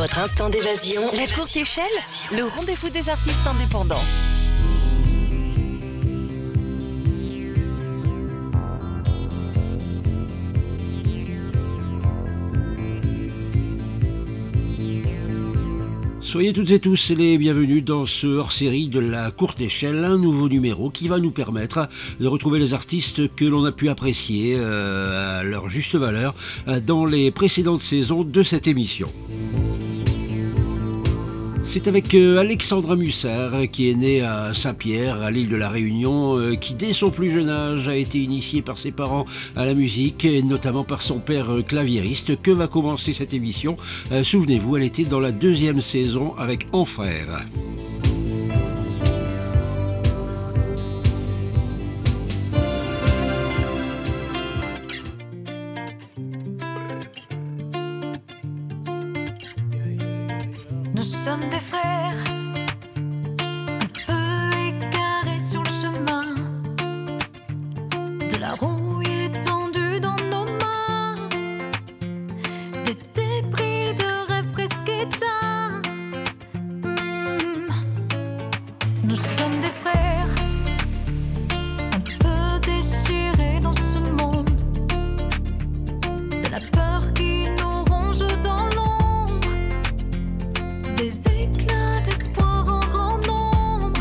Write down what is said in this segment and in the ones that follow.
Votre instant d'évasion. La courte échelle, le rendez-vous des artistes indépendants. Soyez toutes et tous les bienvenus dans ce hors-série de la courte échelle, un nouveau numéro qui va nous permettre de retrouver les artistes que l'on a pu apprécier à leur juste valeur dans les précédentes saisons de cette émission. C'est avec Alexandra Mussard, qui est née à Saint-Pierre, à l'île de la Réunion, qui dès son plus jeune âge a été initiée par ses parents à la musique, et notamment par son père claviériste, que va commencer cette émission. Souvenez-vous, elle était dans la 2e saison avec En Frères. Nous sommes des frères, un peu égarés sur le chemin, de la rouille étendue dans nos mains, des débris de rêves presque éteints. Nous sommes des frères, un peu déchirés dans ce monde, de la peur qui nous ronge dans l'ombre. Des éclats d'espoir en grand nombre.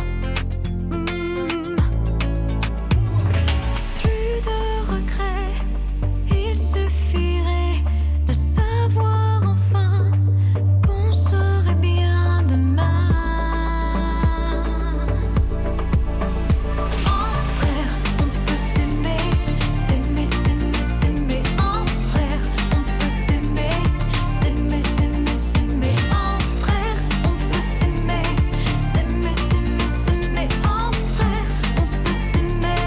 Plus de regrets, il suffirait de savoir enfin qu'on serait bien demain. En frère, on peut s'aimer, s'aimer, s'aimer, s'aimer. En frère, on peut s'aimer, s'aimer, s'aimer, s'aimer. En frère, on peut s'aimer, s'aimer, s'aimer, s'aimer. En frère, on peut s'aimer.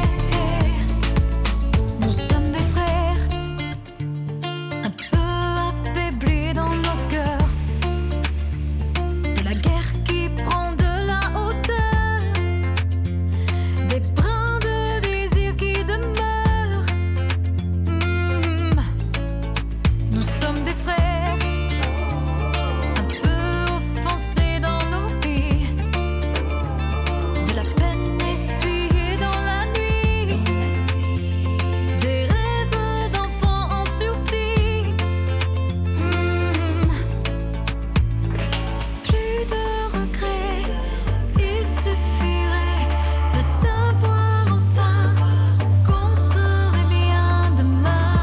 Nous sommes des frères, un peu affaiblis dans nos cœurs, de la guerre qui prend de la hauteur, des brins de désir qui demeurent. Nous sommes des frères, un peu offensés dans nos vies, de la peine essuyée dans la nuit, des rêves d'enfants en sursis. Plus de regrets, il suffirait de savoir enfin qu'on serait bien demain.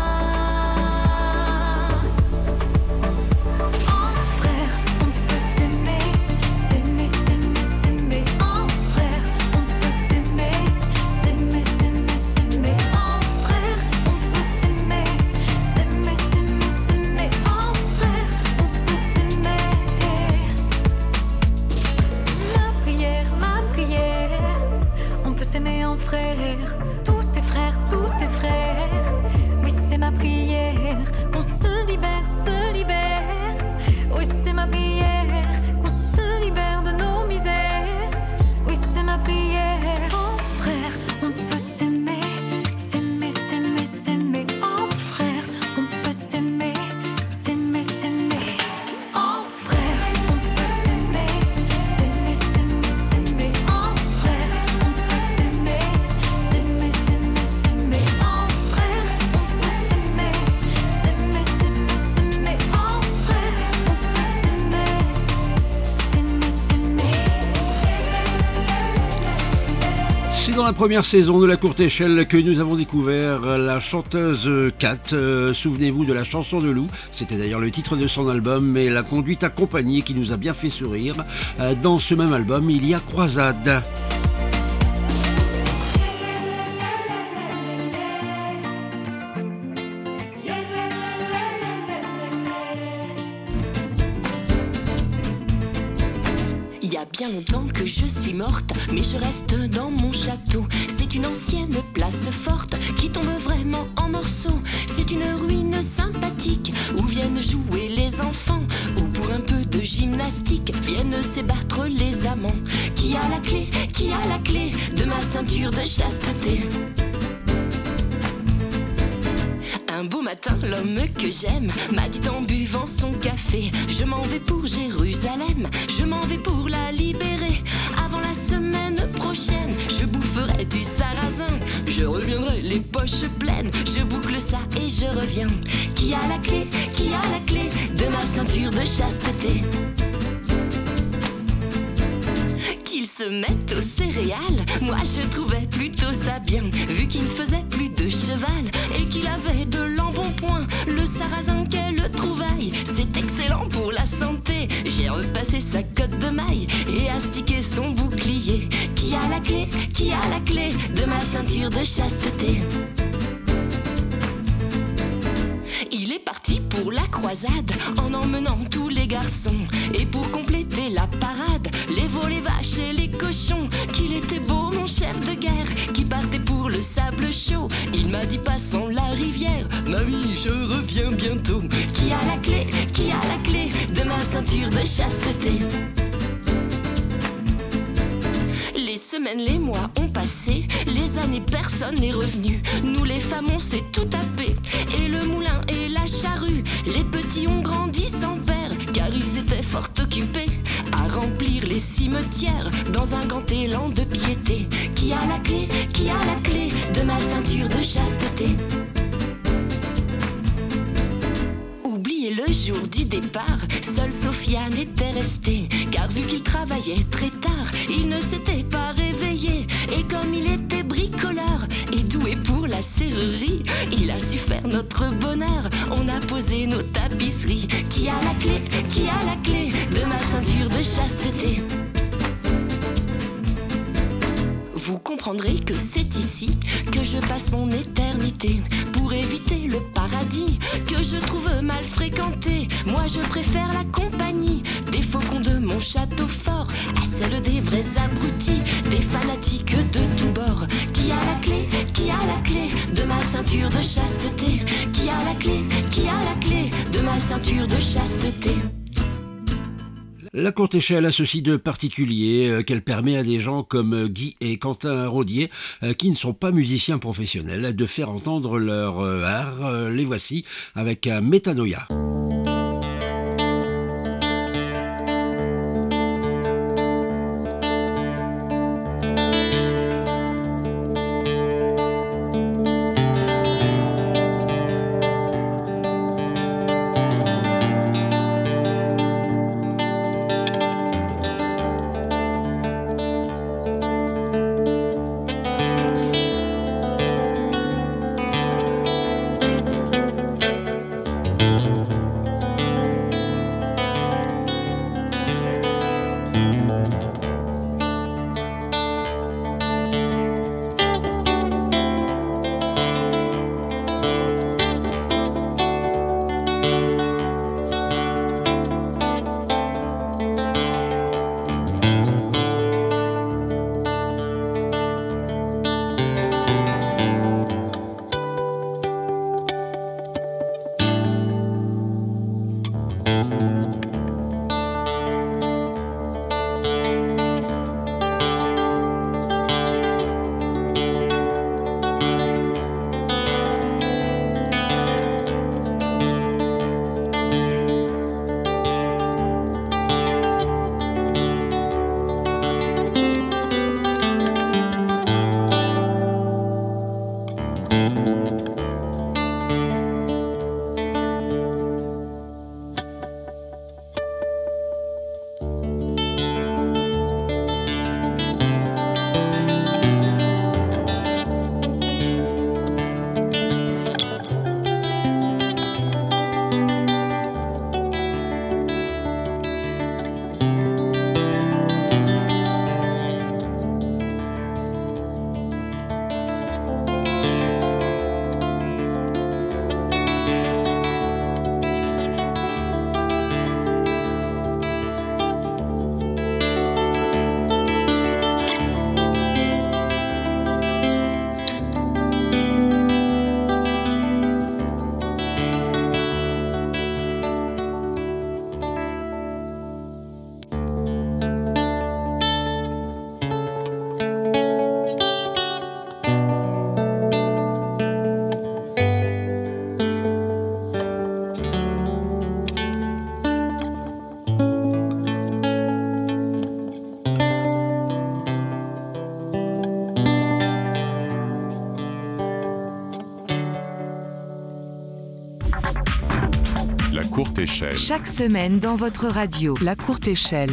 En frère, on peut s'aimer, s'aimer, s'aimer, s'aimer. En frère, on peut s'aimer, s'aimer, s'aimer, s'aimer. En frère, on peut s'aimer, s'aimer, s'aimer, s'aimer. En frère, on peut s'aimer. Ma prière, on peut s'aimer en frère. Tous tes frères, tous tes frères. Oui, c'est ma prière, qu'on se libère, se libère. Oui, c'est ma prière, qu'on se libère de nos misères. Oui, c'est ma prière. En frère, on peut s'aimer, s'aimer, s'aimer, s'aimer. En frère, on peut s'aimer, s'aimer, s'aimer. En frère, on peut s'aimer, s'aimer, s'aimer, s'aimer. En frère, on peut s'aimer, s'aimer, s'aimer, s'aimer. En frère, on peut s'aimer, s'aimer, s'aimer, s'aimer. En frère, on peut s'aimer, s'aimer, s'aimer. C'est dans la première saison de la courte échelle que nous avons découvert la chanteuse Kat. Souvenez-vous de la chanson de Lou, c'était d'ailleurs le titre de son album, et la conduite accompagnée qui nous a bien fait sourire. Dans ce même album, il y a Croisade. Il y a bien longtemps que je suis morte, mais je reste dans mon château. C'est une ancienne place forte qui tombe vraiment en morceaux. C'est une ruine sympathique où viennent jouer les enfants, où pour un peu de gymnastique viennent s'ébattre les amants. Qui a la clé de ma ceinture de chasteté? Un beau matin, l'homme que j'aime m'a dit en buvant son café: je m'en vais vais pour Jérusalem, je m'en vais pour la libérer. Avant la semaine prochaine, je boufferai du sarrasin. Je reviendrai les poches pleines, je boucle ça et je reviens. Qui a la clé de ma ceinture de chasteté? Qu'il se mette aux céréales, moi je trouvais plutôt ça bien, vu qu'il ne faisait plus de cheval et qu'il avait de l'embonpoint. Le sarrasin, quelle trouvaille, c'est excellent pour la santé. J'ai repassé sa cotte de maille et astiqué son bouclier. Qui a la clé de ma ceinture de chasteté? Il est parti pour la croisade en emmenant tous les garçons. Et pour compléter la parade, les veaux, les vaches et les cochons. Qu'il était beau mon chef de guerre qui partait pour le sable chaud. Il m'a dit passons la rivière, mamie je reviens bientôt. Qui a la clé de ma ceinture de chasteté? Les semaines, les mois ont passé, les années, personne n'est revenu. Nous les femmes on s'est tout tapé, et le moulin et la charrue. Les petits ont grandi sans père, car ils étaient fort occupés à remplir les cimetières dans un grand élan de piété. Qui a la clé de ma ceinture de chasteté? Oubliez le jour du départ, seule Sofiane était restée, car vu qu'il travaillait très tard, il ne s'était pas réveillé. Et comme il était bricoleur et doué pour la serrurerie, il a su faire notre bonheur, on a posé nos tapisseries. Qui a la clé de ma ceinture de chasteté? Vous comprendrez que c'est ici que je passe mon éternité, pour éviter le paradis que je trouve mal fréquenté. Moi je préfère la compagnie des faucons de mon château fort à celle des vrais abrutis, des fanatiques de tous bords. Qui a la clé de ma ceinture de chasteté? Qui a la clé de ma ceinture de chasteté? La courte échelle a ceci de particulier qu'elle permet à des gens comme Guy et Quentin Rodier, qui ne sont pas musiciens professionnels, de faire entendre leur art. Les voici avec Métanoïa. courte échelle. Chaque semaine dans votre radio. La courte échelle.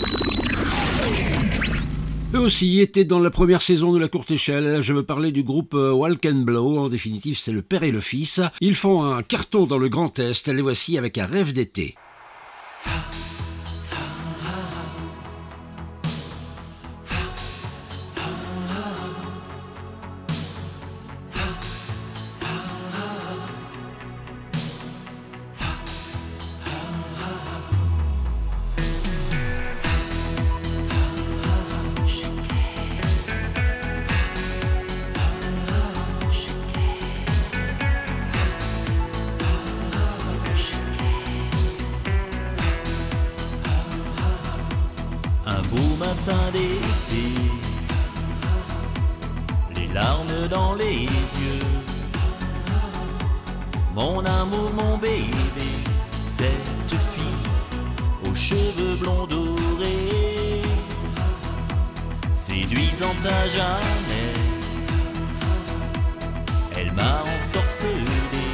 Eux aussi étaient dans la première saison de la courte échelle. Je veux parler du groupe Walk and Blow. En définitive, c'est le père et le fils. Ils font un carton dans le Grand Est. Les voici avec un rêve d'été. Beau matin d'été, les larmes dans les yeux. Mon amour, mon bébé, cette fille aux cheveux blonds dorés, séduisante à jamais, elle m'a ensorcelé.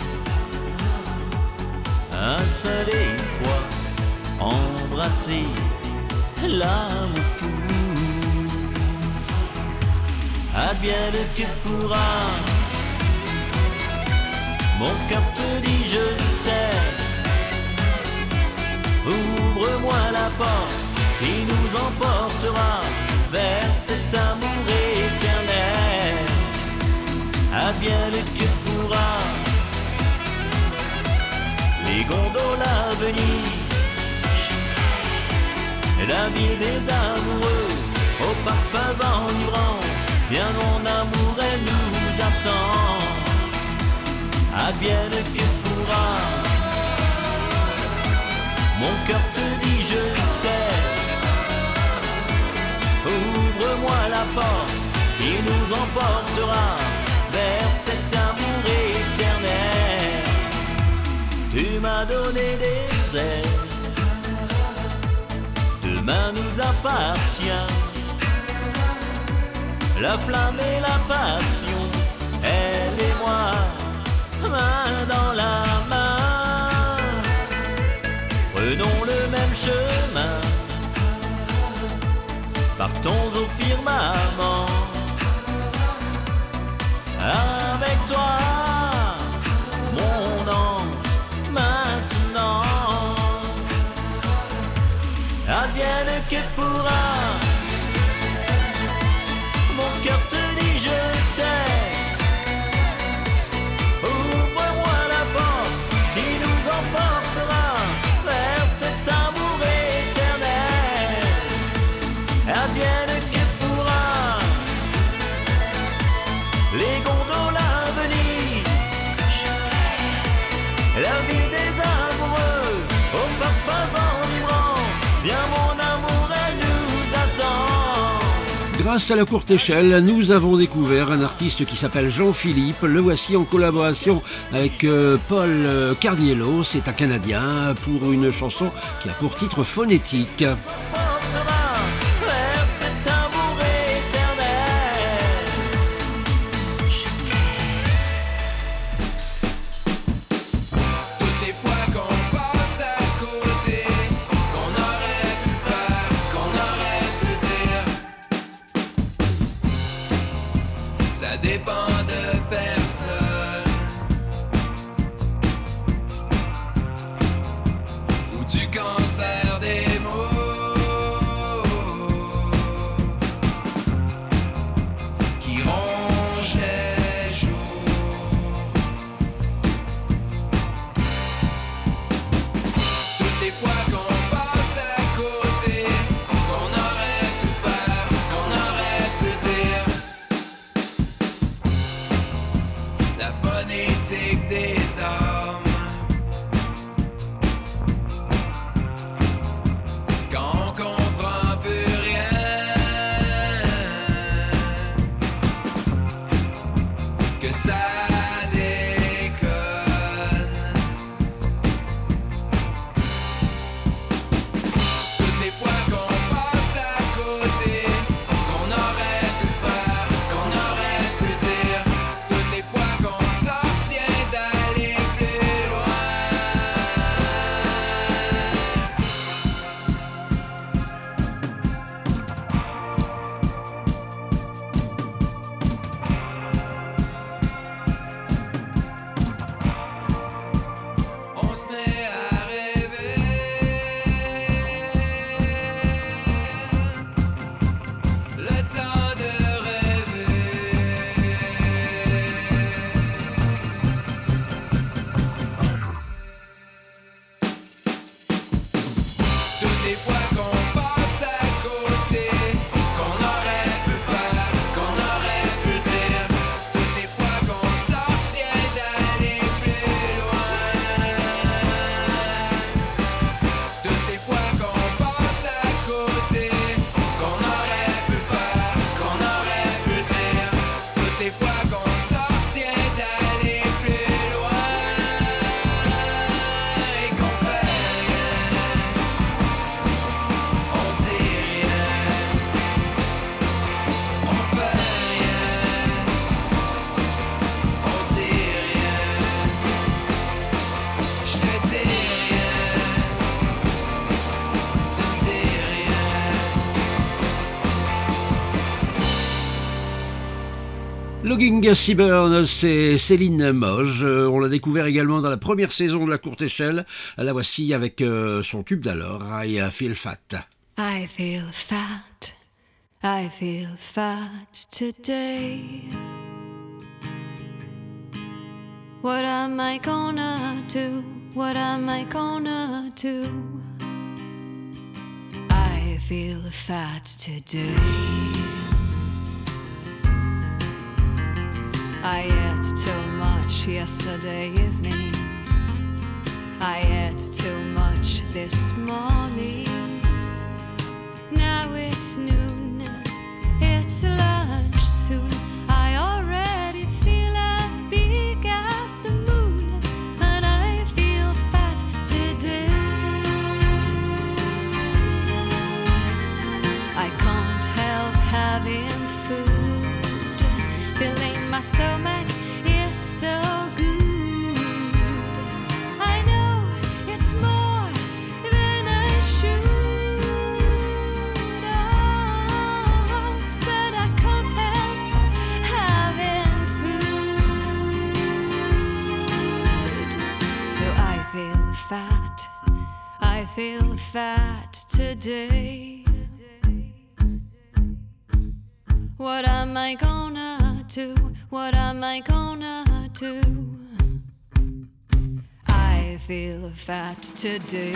Un seul espoir, embrasser l'amour fou. Advienne que pourra, mon cœur te dit je t'aime. Ouvre-moi la porte qui nous emportera vers cet amour éternel. Advienne que pourra, les gondoles à venir, la ville des amoureux, aux parfums enivrants, bien mon amour, elle nous attend. Advienne que pourra, mon cœur te dit je t'aime. Ouvre-moi la porte qui nous emportera vers cet amour éternel. Tu m'as donné des ailes, demain nous appartient. La flamme et la passion, elle et moi, main dans la main. Prenons le même chemin, partons au firmament. Avec toi, mon ange, maintenant. Advienne que pourra, mon cœur te dit je t'aime. Ouvre-moi la porte qui nous emportera vers cet amour éternel. Advienne que pourra, les gondoles à venir, la vie des amoureux, aux parfums enivrants, bien mon amour, elle nous attend. Grâce à la courte échelle, nous avons découvert un artiste qui s'appelle Jean-Philippe. Le voici en collaboration avec Paul Carniello. C'est un Canadien pour une chanson qui a pour titre Phonétique. Portera vers cet amour éternel. Toutes les fois qu'on passe à côté, qu'on aurait pu faire, qu'on aurait pu dire, ça dépend de personne ou du cancer des mots qui rongent les jours. Toutes les fois qu'on passe à côté, qu'on aurait pu faire, qu'on aurait pu dire, la phonétique des hommes. Quand on comprend plus rien, que ça déconne. Toutes les fois qu'on passe à côté, qu'on aurait pu faire, qu'on aurait pu dire. Toutes les fois qu'on s'abstient d'aller plus loin. Toutes les fois qu'on passe à côté, qu'on aurait pu faire, qu'on aurait pu dire. Toutes les fois qu'on s'abstient d'aller plus loin. Et qu'on fait rien, on dit rien. On fait rien, on dit rien. Je te dis rien, tu me dis rien. Logging Seaburn, c'est Céline Moge. On l'a découvert également dans la première saison de La Courte Échelle. La voici avec son tube d'alors, I Feel Fat. I feel fat today. What am I gonna do? What am I gonna do? I feel fat today. I ate too much yesterday evening. I ate too much this morning. Now it's noon, it's lunch soon. I already feel as big as the moon, and I feel fat today. I can't help having food, filling my stomach is so good. I know it's more than I should, oh, but I can't help having food. So I feel fat today. What am I gonna do? What am I gonna do? I feel fat today.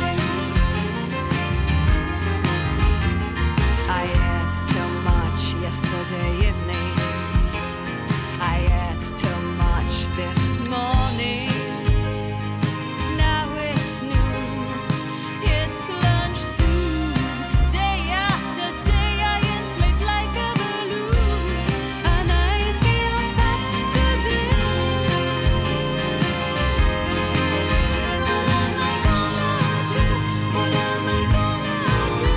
I ate too much yesterday evening. I ate too much this morning. Now it's noon, it's lunch soon. Day after day I inflate like a balloon, and I feel fat today. What am I gonna do? What am I gonna do?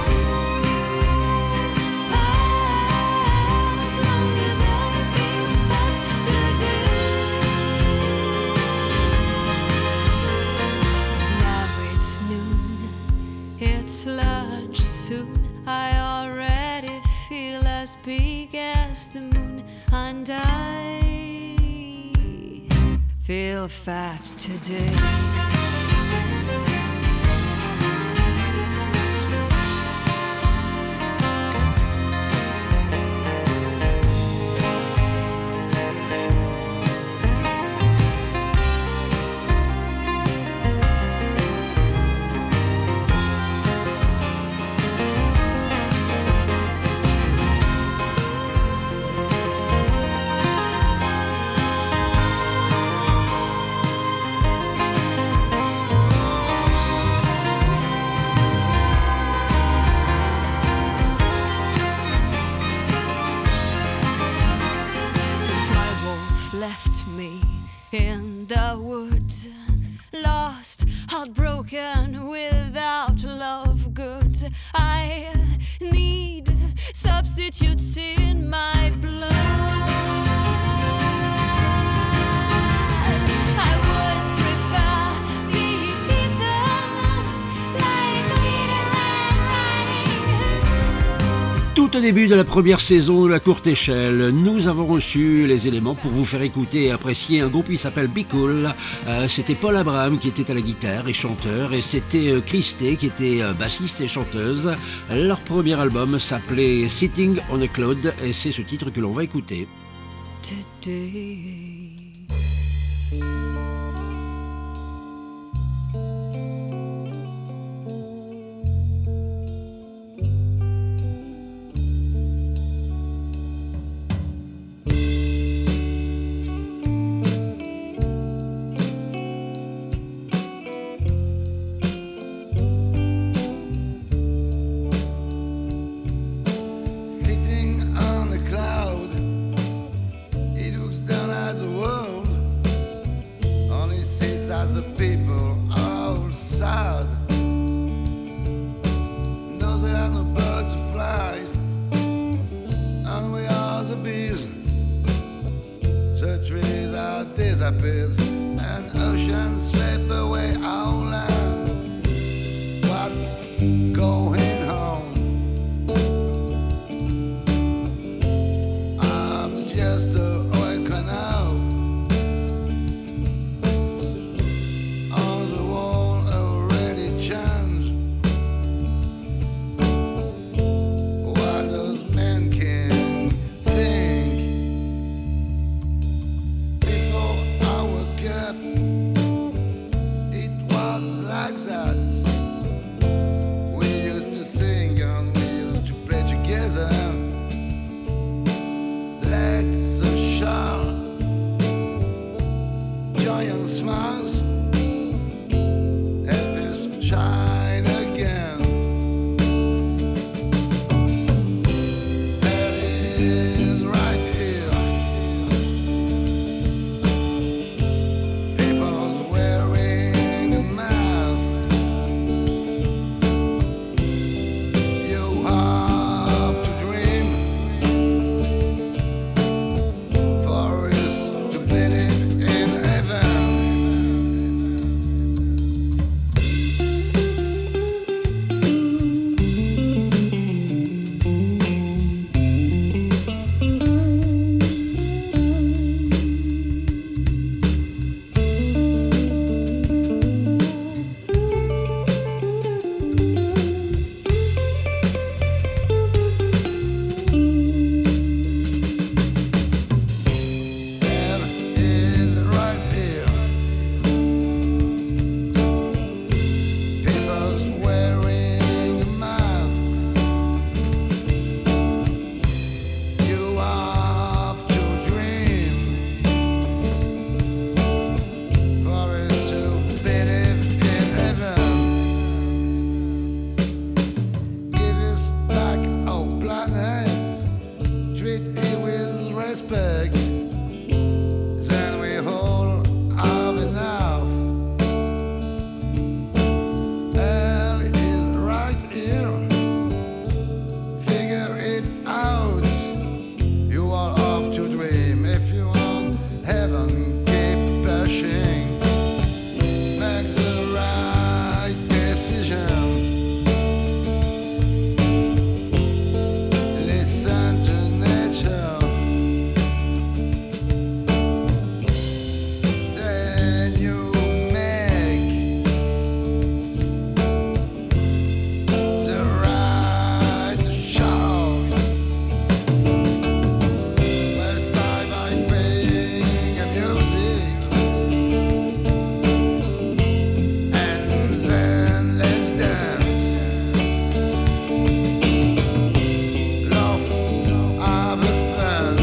As long as I feel fat today. Now it's noon, it's lunch soon. I already feel as big as the moon, and I feel fat today. Since my wolf left me in the woods, lost, heartbroken, without love goods, I need substitutes in my blood. I would prefer being eaten like leader and riding. Tout au début de la première saison de La Courte Échelle, nous avons reçu les éléments pour vous faire écouter et apprécier un groupe qui s'appelle Be Cool. C'était Paul Abraham qui était à la guitare et chanteur, et c'était Christé qui était bassiste et chanteuse. Leur premier album s'appelait Sitting on a Cloud, et c'est ce titre que l'on va écouter. Today. respect, then we all have enough. Hell is right here. Figure it out. You are off to dream. If you want heaven, keep pushing. Make the right decision. Listen to nature. Then you make the right choice. Let's start by playing a music, and then let's dance. Love, have fun.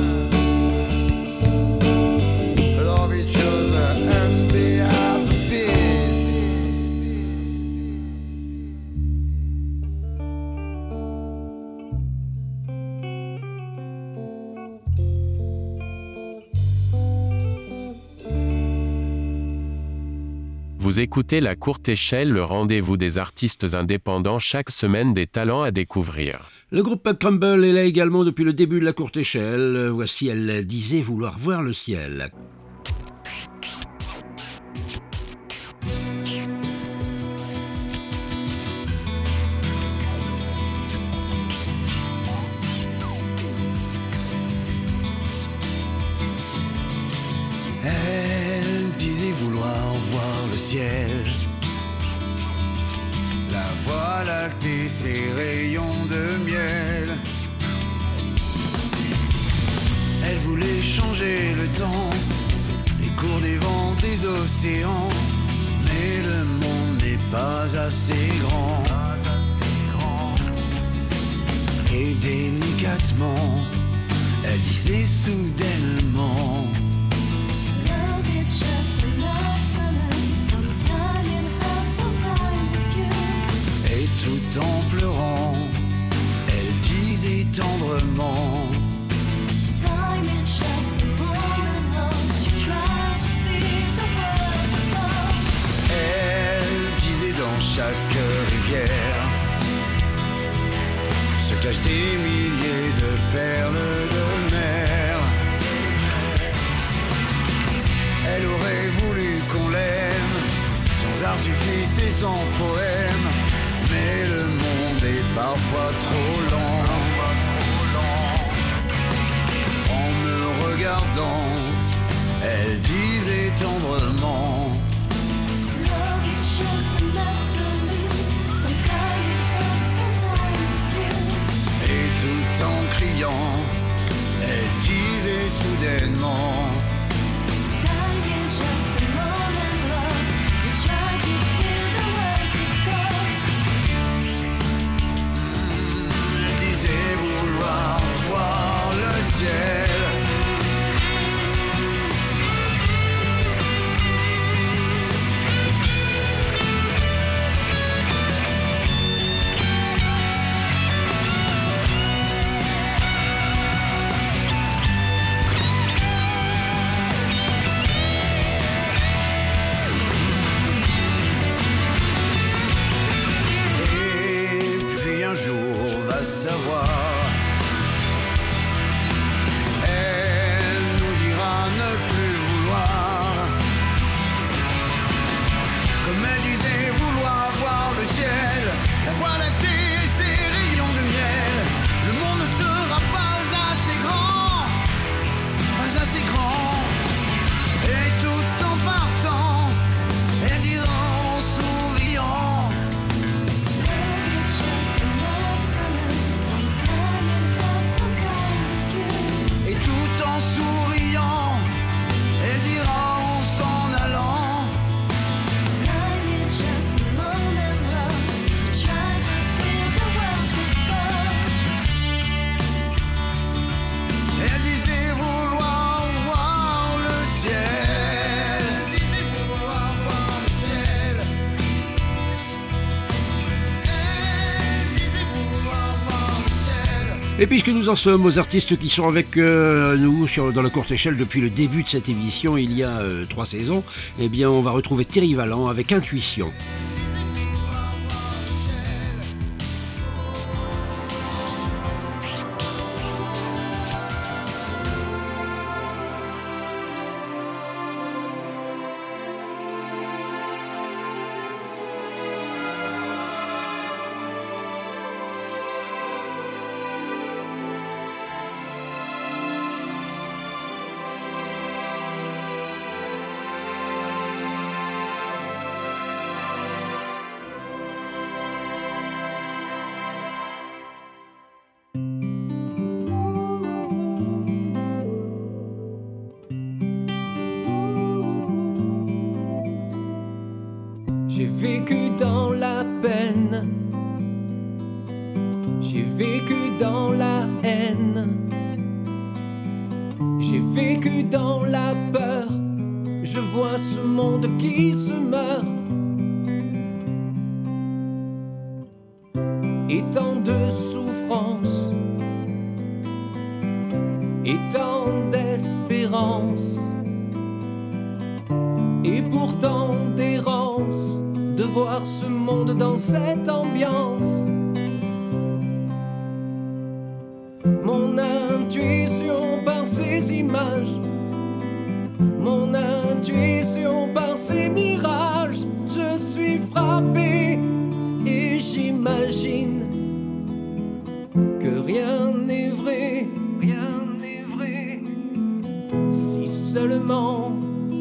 Love each other and be at peace. Vous écoutez La Courte Échelle, le rendez-vous des artistes indépendants, chaque semaine des talents à découvrir. Le groupe Crumble est là également depuis le début de la courte échelle. Voici Elle disait vouloir voir le ciel. Elle disait vouloir voir le ciel. La voie lactée, ses rayons de miel. Elle voulait changer le temps, les cours des vents, des océans. Mais le monde n'est pas assez grand. Et délicatement, elle disait soudainement: Love is just an absolute. Sometimes it hurts, sometimes it's cute. Et tout en pleurant, elle disait tendrement: Time is just a moment lost. You try to feel the worst of love. Elle disait dans chaque rivière se cachent des milliers de perles de mer. Elle aurait voulu qu'on l'aime, sans artifice et sans poème. Mais le monde est parfois trop lent. En me regardant, elle disait tendrement: Love is just an absolute. Sometimes it hurts, sometimes it's cute. Et tout en criant, elle disait soudainement: Time is just a moment lost. You try to feel the worst it costs. Elle disait vouloir voir le ciel. Et puis un jour, va savoir, elle nous dira ne plus vouloir. Comme elle disait vouloir voir le ciel, la voie lactée et ses rayons de miel. Le monde ne sera pas assez grand, pas assez grand. Et tout en partant, elle dira en souriant: Love is just an absolute. Et puisque nous en sommes aux artistes qui sont avec nous dans la courte échelle depuis le début de cette émission, il y a 3 saisons, eh bien on va retrouver Thierry Valland avec Intuition. J'ai vécu dans la peine, j'ai vécu dans la haine, j'ai vécu dans la peur, je vois ce monde qui se meurt. Et tant de souffrance, et tant d'espérance, et pourtant d'errance, de voir ce monde dans cette ambiance. Mon intuition par ces images, mon intuition par ces mirages, je suis frappé et j'imagine que rien n'est vrai, rien n'est vrai, si seulement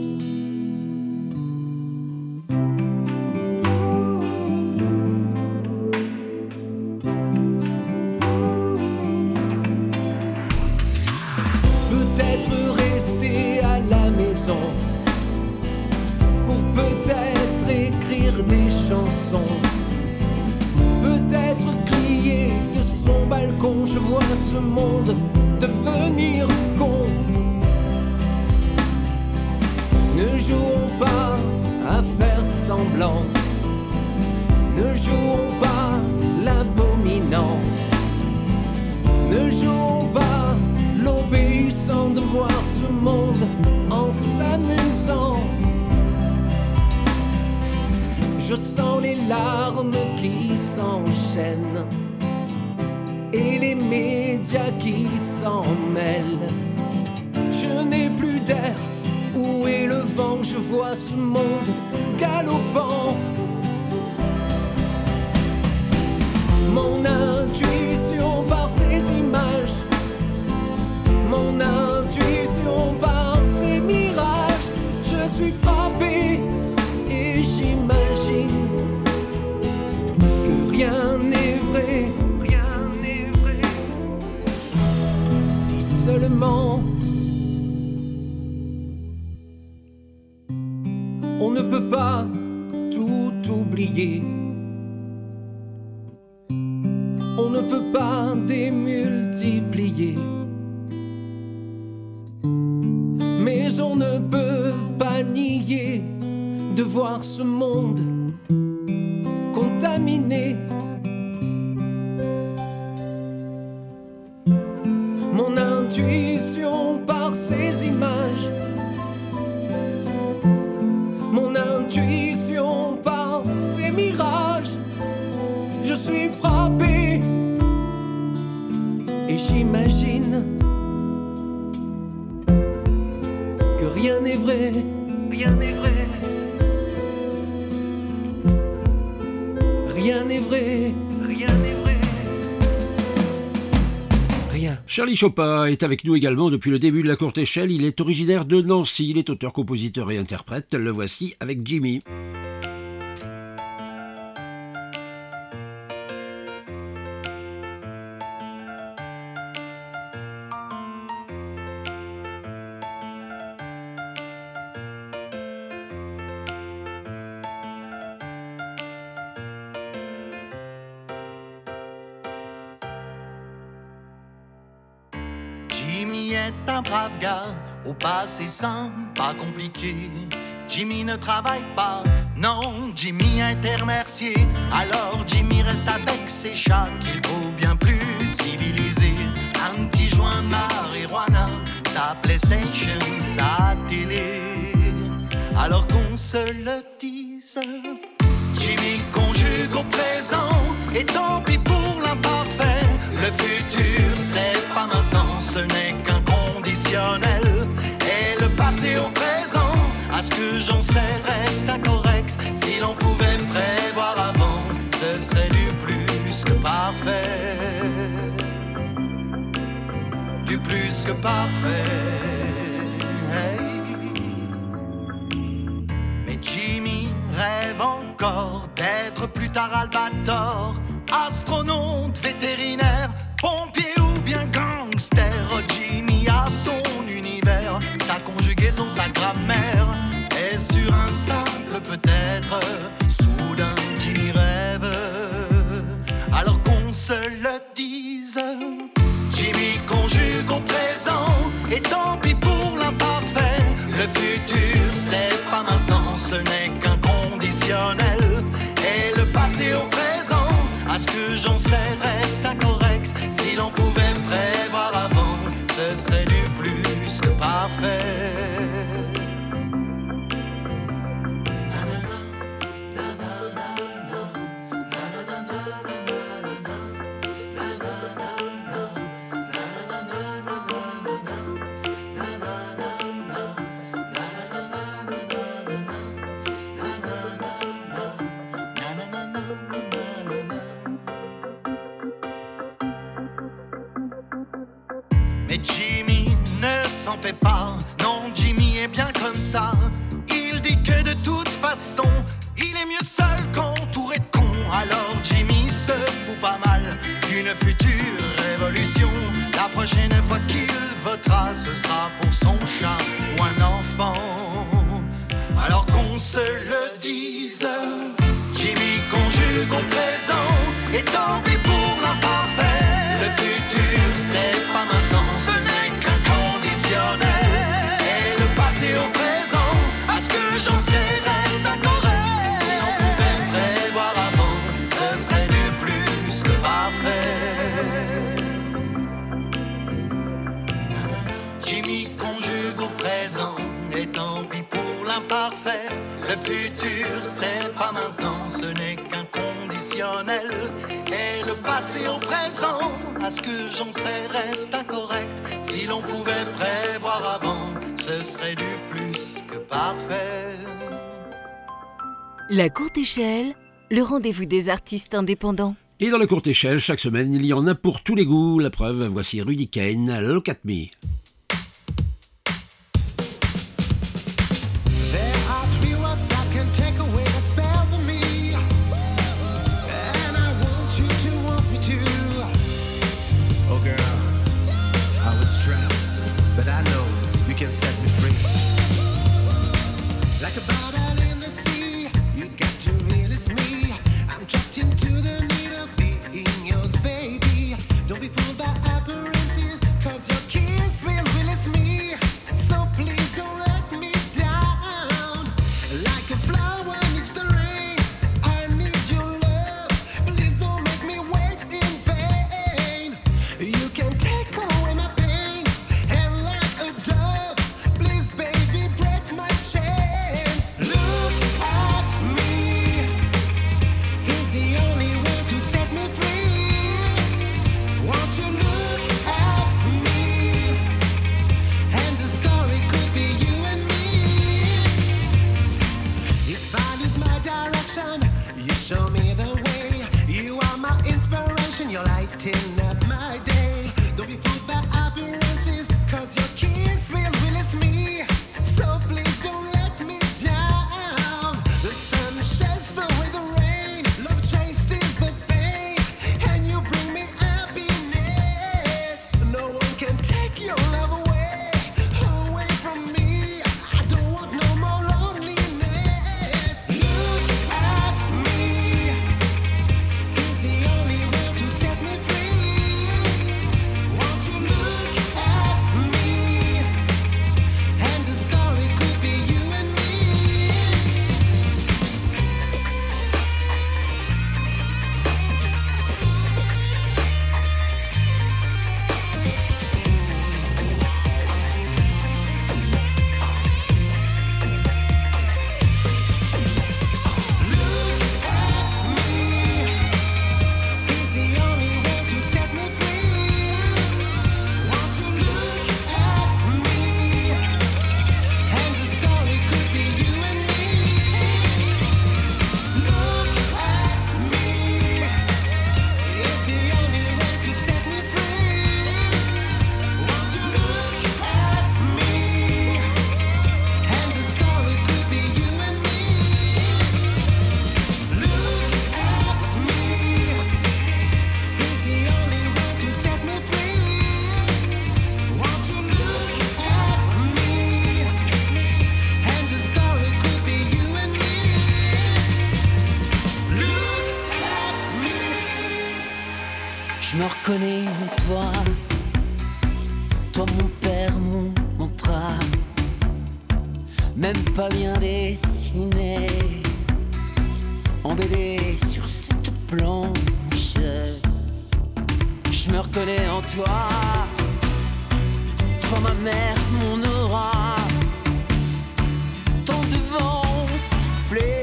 rester à la maison pour peut-être écrire des chansons, peut-être crier de son balcon. Je vois ce monde devenir con. Ne jouons pas à faire semblant, ne jouons pas l'abominant, ne jouons pas l'obéissant, de voir ce monde en s'amusant. Je sens les larmes qui s'enchaînent et les médias qui s'en mêlent. Je n'ai plus d'air, où est le vent? Je vois ce monde galopant. Mon intuition par ces images, mon intuition par ces mirages, je suis frappé et j'imagine que rien n'est vrai, rien n'est vrai, si seulement on ne peut pas tout oublier, on ne peut pas démultiplier. Mais on ne peut pas nier de voir ce monde contaminé. Mon intuition par ces images, mon intuition par ces mirages, je suis frappé et j'imagine rien n'est vrai, rien n'est vrai, rien n'est vrai, rien n'est vrai, rien. Charlie Chopin est avec nous également depuis le début de la courte échelle. Il est originaire de Nancy, il est auteur, compositeur et interprète. Le voici avec Jimmy. Jimmy est un brave gars, au passé simple, pas compliqué. Jimmy ne travaille pas, non, Jimmy intermercié. Alors Jimmy reste avec ses chats, qu'il trouve bien plus civilisés. PlayStation, sa télé. Alors qu'on se le dise, Jimmy conjugue au présent, et tant pis pour l'imparfait. Le futur, c'est pas maintenant, ce n'est qu'un conditionnel. Et le passé au présent, à ce que j'en sais, reste incorrect. Si l'on pouvait prévoir avant, ce serait du plus que parfait. Du plus que parfait. Hey. Mais Jimmy rêve encore d'être plus tard Albator, astronaute, vétérinaire, pompier ou bien gangster. Oh, Jimmy a son univers, sa conjugaison, sa grammaire. Et sur un simple peut-être, soudain Jimmy rêve. Alors qu'on se le dise, Jimmy conjugue au présent, et tant pis pour l'imparfait. Le futur, c'est pas maintenant, ce n'est qu'un conditionnel. Et le passé au présent, à ce que j'en sais, reste incorrect. Si l'on pouvait prévoir avant, ce serait du plus que parfait. Mais Jimmy ne s'en fait pas, non, Jimmy est bien comme ça. Il dit que de toute façon, il est mieux seul qu'entouré de cons. Alors Jimmy se fout pas mal d'une future révolution. La prochaine fois qu'il votera, ce sera pour son chat ou un enfant. Alors qu'on se le dise, Jimmy conjugue au présent, et tant pis pour l'imparfait. Le futur, c'est pas maintenant, ce n'est qu'un conditionnel. Et le passé au présent, à ce que j'en sais, reste incorrect. Si on pouvait prévoir avant, ce serait du plus que parfait. Jimmy conjugue au présent, et tant pis pour l'imparfait. Le futur, c'est pas maintenant, ce n'est qu'un conditionnel. Et le passé au présent, à ce que j'en sais, reste incorrect. Si l'on pouvait prévoir avant, ce serait du plus que parfait. La courte échelle, le rendez-vous des artistes indépendants. Et dans la courte échelle, chaque semaine, il y en a pour tous les goûts. La preuve, voici Rudy Kane, Look at Me. Don't be fooled by appearances, 'cause your kiss Je me reconnais en toi, toi mon père, mon mantra, même pas bien dessiné, en BD sur cette planche. Je me reconnais en toi, toi ma mère, mon aura, tant de vent soufflé,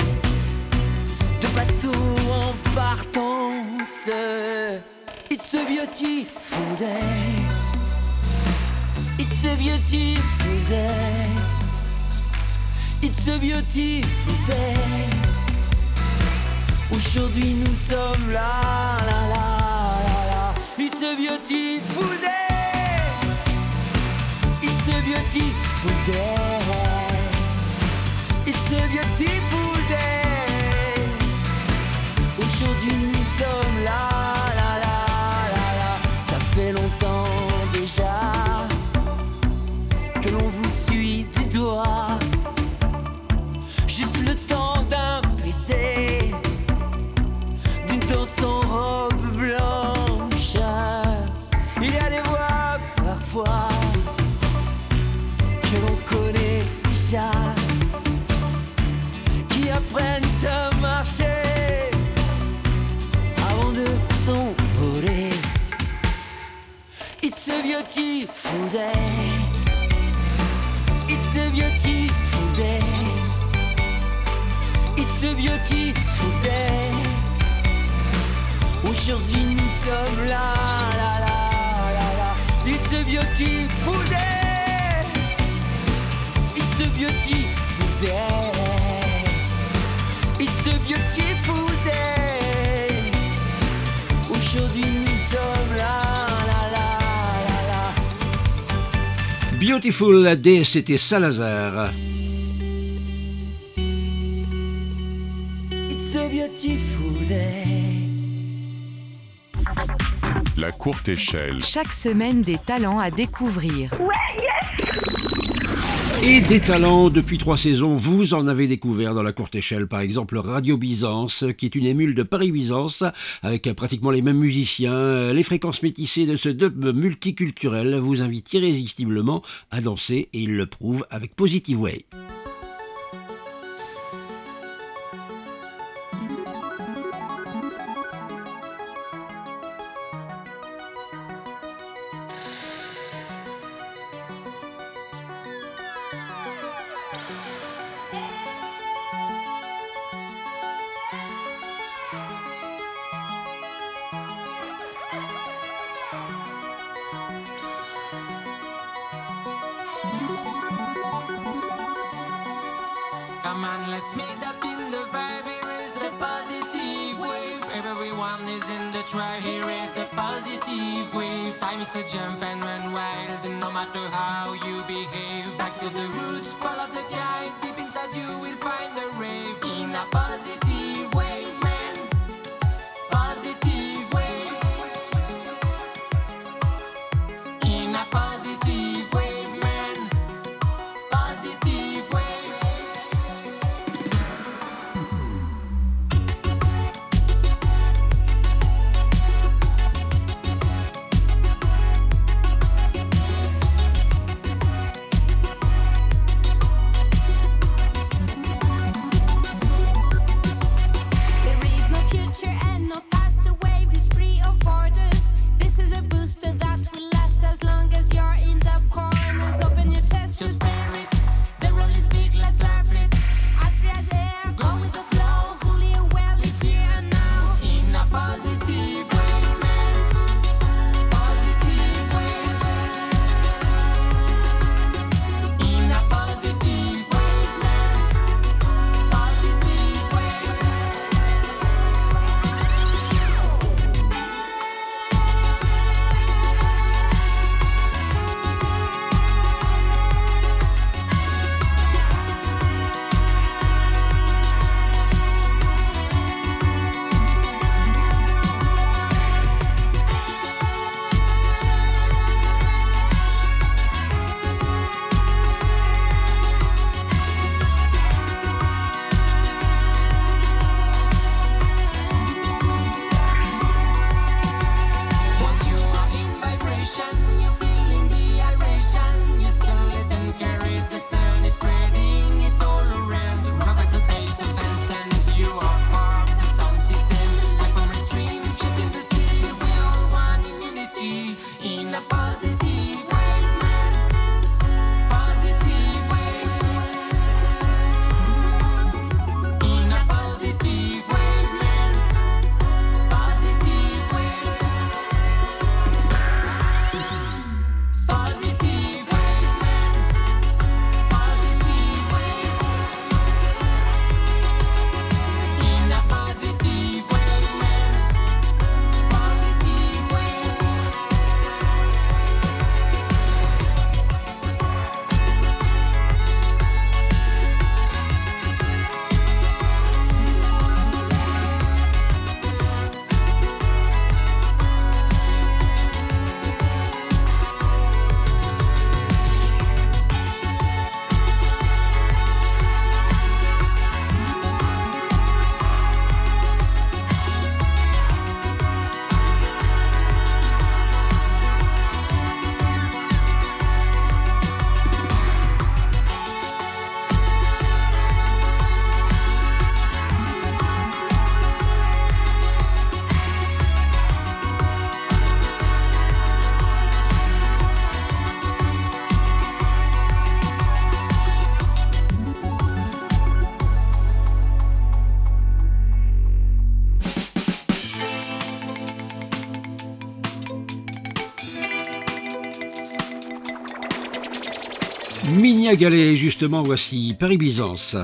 de bateaux en partance. It's a beautiful day. It's a beautiful day. It's a beautiful day. Aujourd'hui nous sommes là, là, là, là, là. It's a beautiful day. It's a beautiful day. It's a beautiful day. Aujourd'hui nous sommes là. Que l'on vous suit du doigt, juste le temps d'un baiser, d'une danse en robe blanche. Il y a des voix parfois que l'on connaît déjà, qui apprennent à marcher avant de s'envoler. It's a beautiful day. It's a beautiful day. It's a beautiful day. Aujourd'hui nous sommes là, là, là, là, là. It's a beautiful day. It's a beautiful day. It's a beautiful day. Aujourd'hui nous sommes là. Beautiful Day, c'était Salazar. It's a beautiful day. La courte échelle. Chaque semaine, des talents à découvrir. Et des talents depuis 3 saisons, vous en avez découvert dans la courte échelle. Par exemple, Radio Byzance, qui est une émule de Paris-Byzance, avec pratiquement les mêmes musiciens. Les fréquences métissées de ce dub multiculturel vous invitent irrésistiblement à danser, et ils le prouvent avec Positive Way. Come on, let's meet up in the vibe. Here is the positive wave. Everyone is in the tribe. Here is the positive wave. Time is to jump and run wild. And no matter how you behave, back to the roots, follow the guide. Deep inside you will find the rave. In a positive wave, man. Positive wave. In a positive wave, man. Positive wave. Minia Galet, justement, voici Paris-Byzance.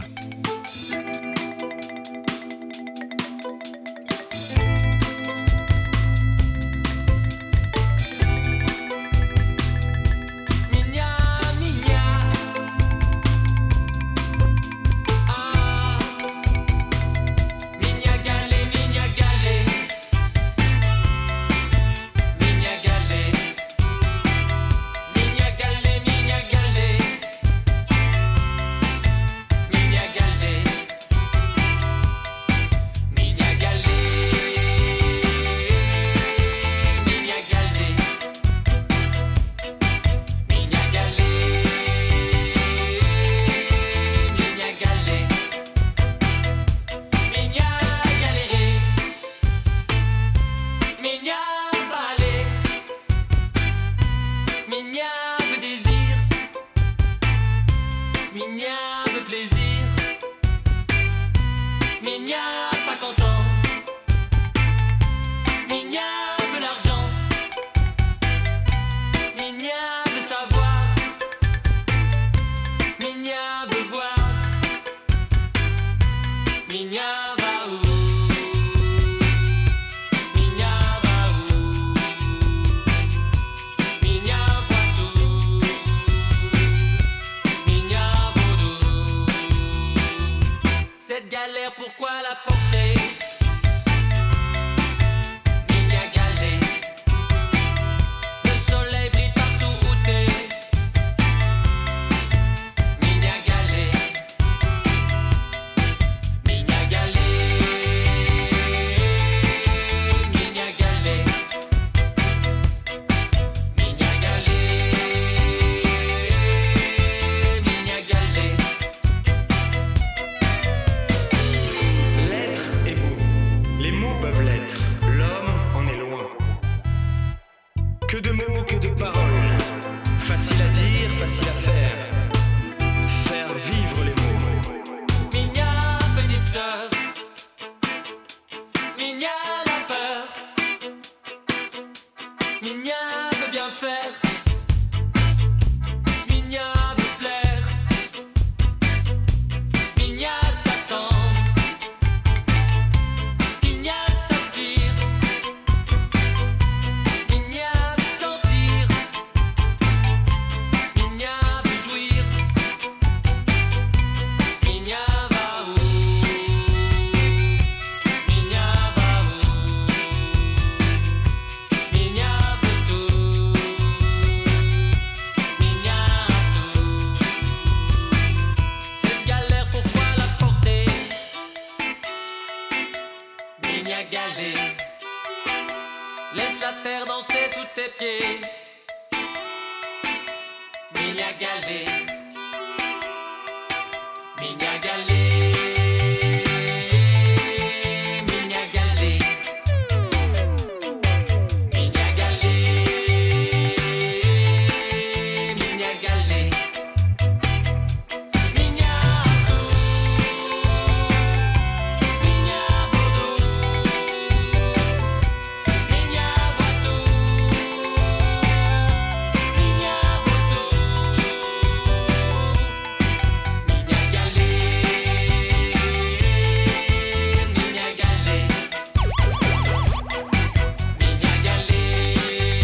Laisse la terre danser sous tes pieds. Minia Galet, Minia Galet, Minia Galet, Minia Galet, Minia Galet, Minia Vodou, Minia Vodou, Minia Vodou, Minia Vodou, Minia Galet, Minia Galet, Minia Galet,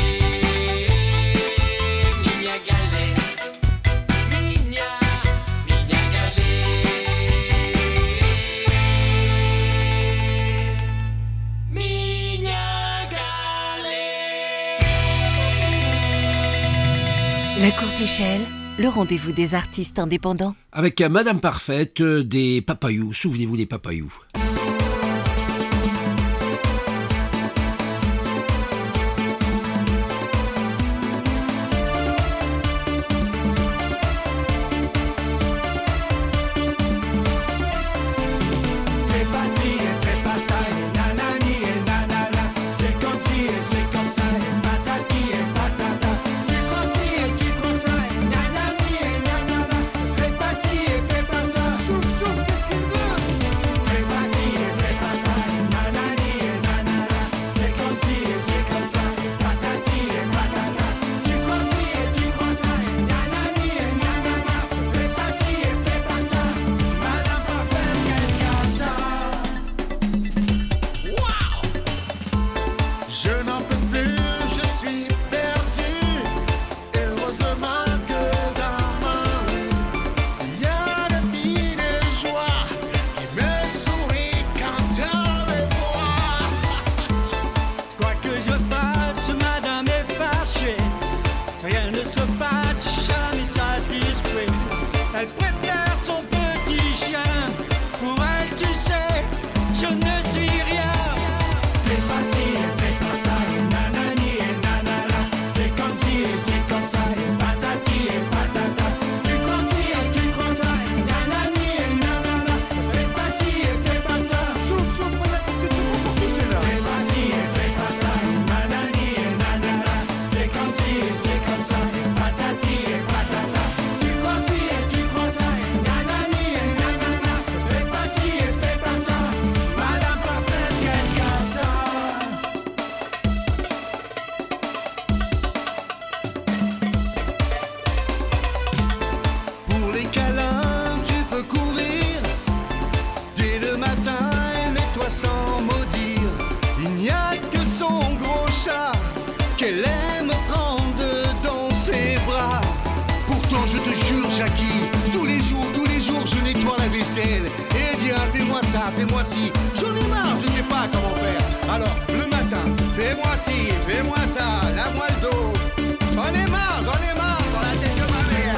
Minia Galet, Minia, Minia Galet, Minia Galet. La courte échelle, le rendez-vous des artistes indépendants. Avec Madame Parfaite des Papayous. Souvenez-vous des Papayous. Fais pas ci et fais pas ça et nanani et nanana. Fais comme ci et c'est comme ça et patati et patata. Tu crois ci et tu crois ça et nanani et nanana. Fais pas ci et fais pas ça. Chouf chouf, qu'est-ce qu'il veut? Fais pas ci Je n'en peux plus, je suis perdu. Heureusement que dans ma rue, il y a des filles de joie qui me sourient quand elles me voient. Quoi que je fasse, madame est fâchée. Rien ne se passe, jamais satisfait. Elle préfère son petit chien. Pour elle, tu sais, je ne suis rien. C'est facile, fais comme ça, nanani et nanana. C'est comme ci et c'est comme ça, et patati et patata. Tu crois ci et tu crois ça, et nanani et nanana. Fais pas ci et fais pas ça. Chauffe, voilà, parce que tu comprends tout cela. Fais pas ci et fais pas ça, nanani et nanana. C'est comme ci et c'est comme ça, et patati et patata. Tu crois ci et tu crois ça, et nanani et nanana. Fais pas ci et fais pas ça. Madame parfaite, quel gâteau. Pour les câlins, tu peux courir. Dès le matin, mets-toi sans maudire. Il n'y a que son gros chat qu'elle aime prendre dans ses bras. Pourtant, je te jure, Jackie, tous les jours, je nettoie la vaisselle. Eh bien, fais-moi ça, fais-moi ci. J'en ai marre, je sais pas comment faire. Alors, le matin, fais-moi ci, fais-moi ça, lave-moi le dos. J'en ai marre, dans la tête de ma mère.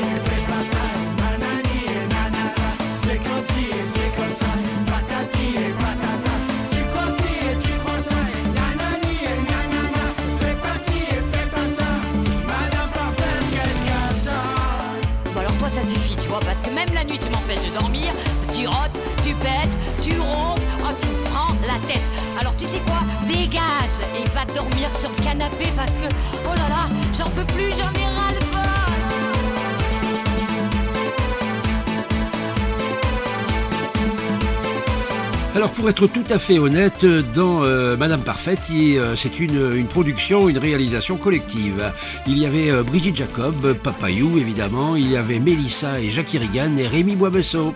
C'est comme ci et c'est comme ça, patati et patata. Tu crois ci et tu crois ça, et nanani et nanana. Fais pas ci et fais pas ça, madame parfaite, quel gâteau. Bon alors toi ça suffit, tu vois, parce que même la nuit tu m'empêches de dormir, tu rotes, tu pètes, tu ronfles, oh tu me prends la tête. Alors tu sais quoi, dégage et va dormir sur le canapé parce que, oh là là, j'en peux plus, j'en ai ras le bol. Alors pour être tout à fait honnête, dans Madame Parfaite, c'est une production, une réalisation collective. Il y avait Brigitte Jacob, Papayou évidemment, il y avait Mélissa et Jackie Regan et Rémi Boisbesseau.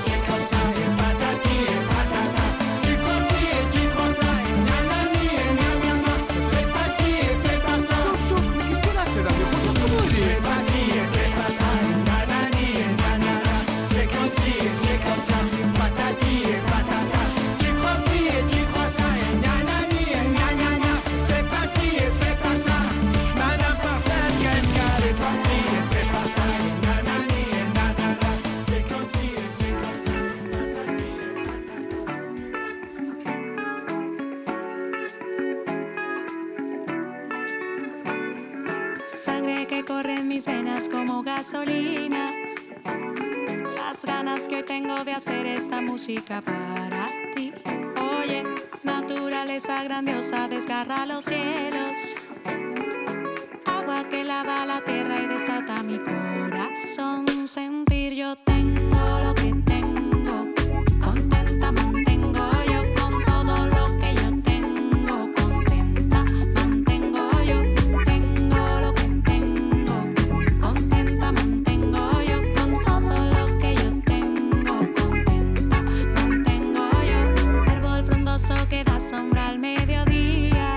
Sangre que corre en mis venas como gasolina. Las ganas que tengo de hacer esta música para ti. Oye, naturaleza grandiosa desgarra los cielos. Agua que lava la tierra y desata mi corazón. Sentir yo tengo lo que tengo. Contenta mantengo yo con todo lo que yo tengo. Contenta mantengo yo. Tengo lo que tengo. Contenta mantengo yo con todo lo que yo tengo. Contenta mantengo yo. Árbol frondoso que da sombra al mediodía.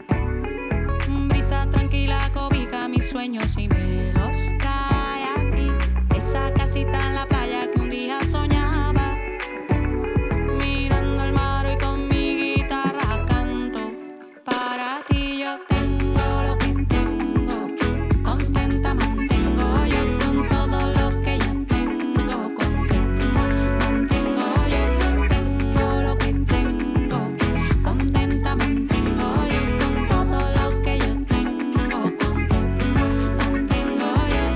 Brisa tranquila cobija mis sueños y me los trae aquí. Esa casita en la playa que un día soñaba. Mirando el mar y con mi guitarra canto. Para ti yo tengo lo que tengo. Contenta mantengo yo con todo lo que yo tengo. Contenta mantengo yo. Tengo lo que tengo. Contenta mantengo yo con todo lo que yo tengo. Contenta mantengo yo.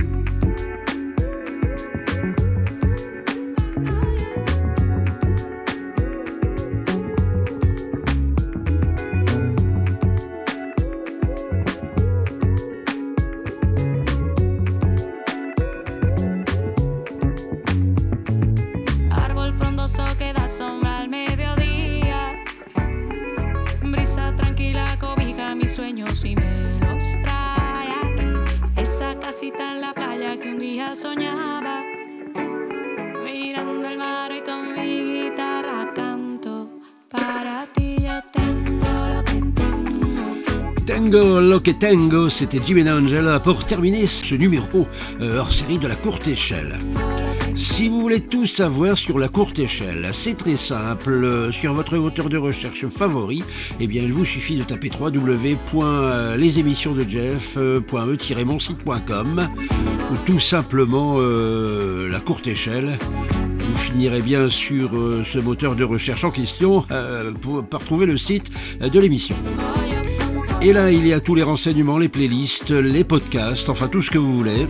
Árbol frondoso que da sombra al mediodía. Brisa tranquila cobija mis sueños y me los trae aquí. Esa casita en la playa que un día soñaba. Mirando el mar y con mi guitarra canto. Para ti yo tengo lo que tengo. Tango Loque Tango, c'était Jimmy Angela pour terminer ce numéro hors série de la courte échelle. Si vous voulez tout savoir sur la courte échelle, c'est très simple. Sur votre moteur de recherche favori, eh bien, il vous suffit de taper www.lesémissionsdejef.e-monsite.com ou tout simplement la courte échelle. Vous finirez bien sur ce moteur de recherche en question par trouver le site de l'émission. Et là, il y a tous les renseignements, les playlists, les podcasts, enfin tout ce que vous voulez.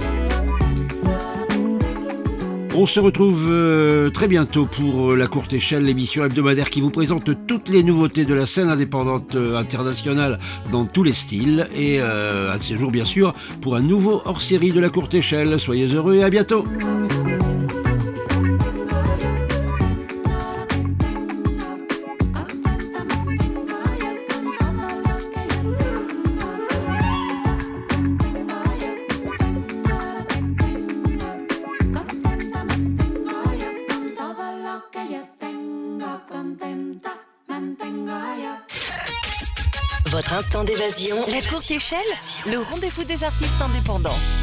On se retrouve très bientôt pour La Courte Échelle, l'émission hebdomadaire qui vous présente toutes les nouveautés de la scène indépendante internationale dans tous les styles. Et un de ces jours, bien sûr, pour un nouveau hors-série de La Courte Échelle. Soyez heureux et à bientôt. Votre instant d'évasion. La courte échelle, le rendez-vous des artistes indépendants.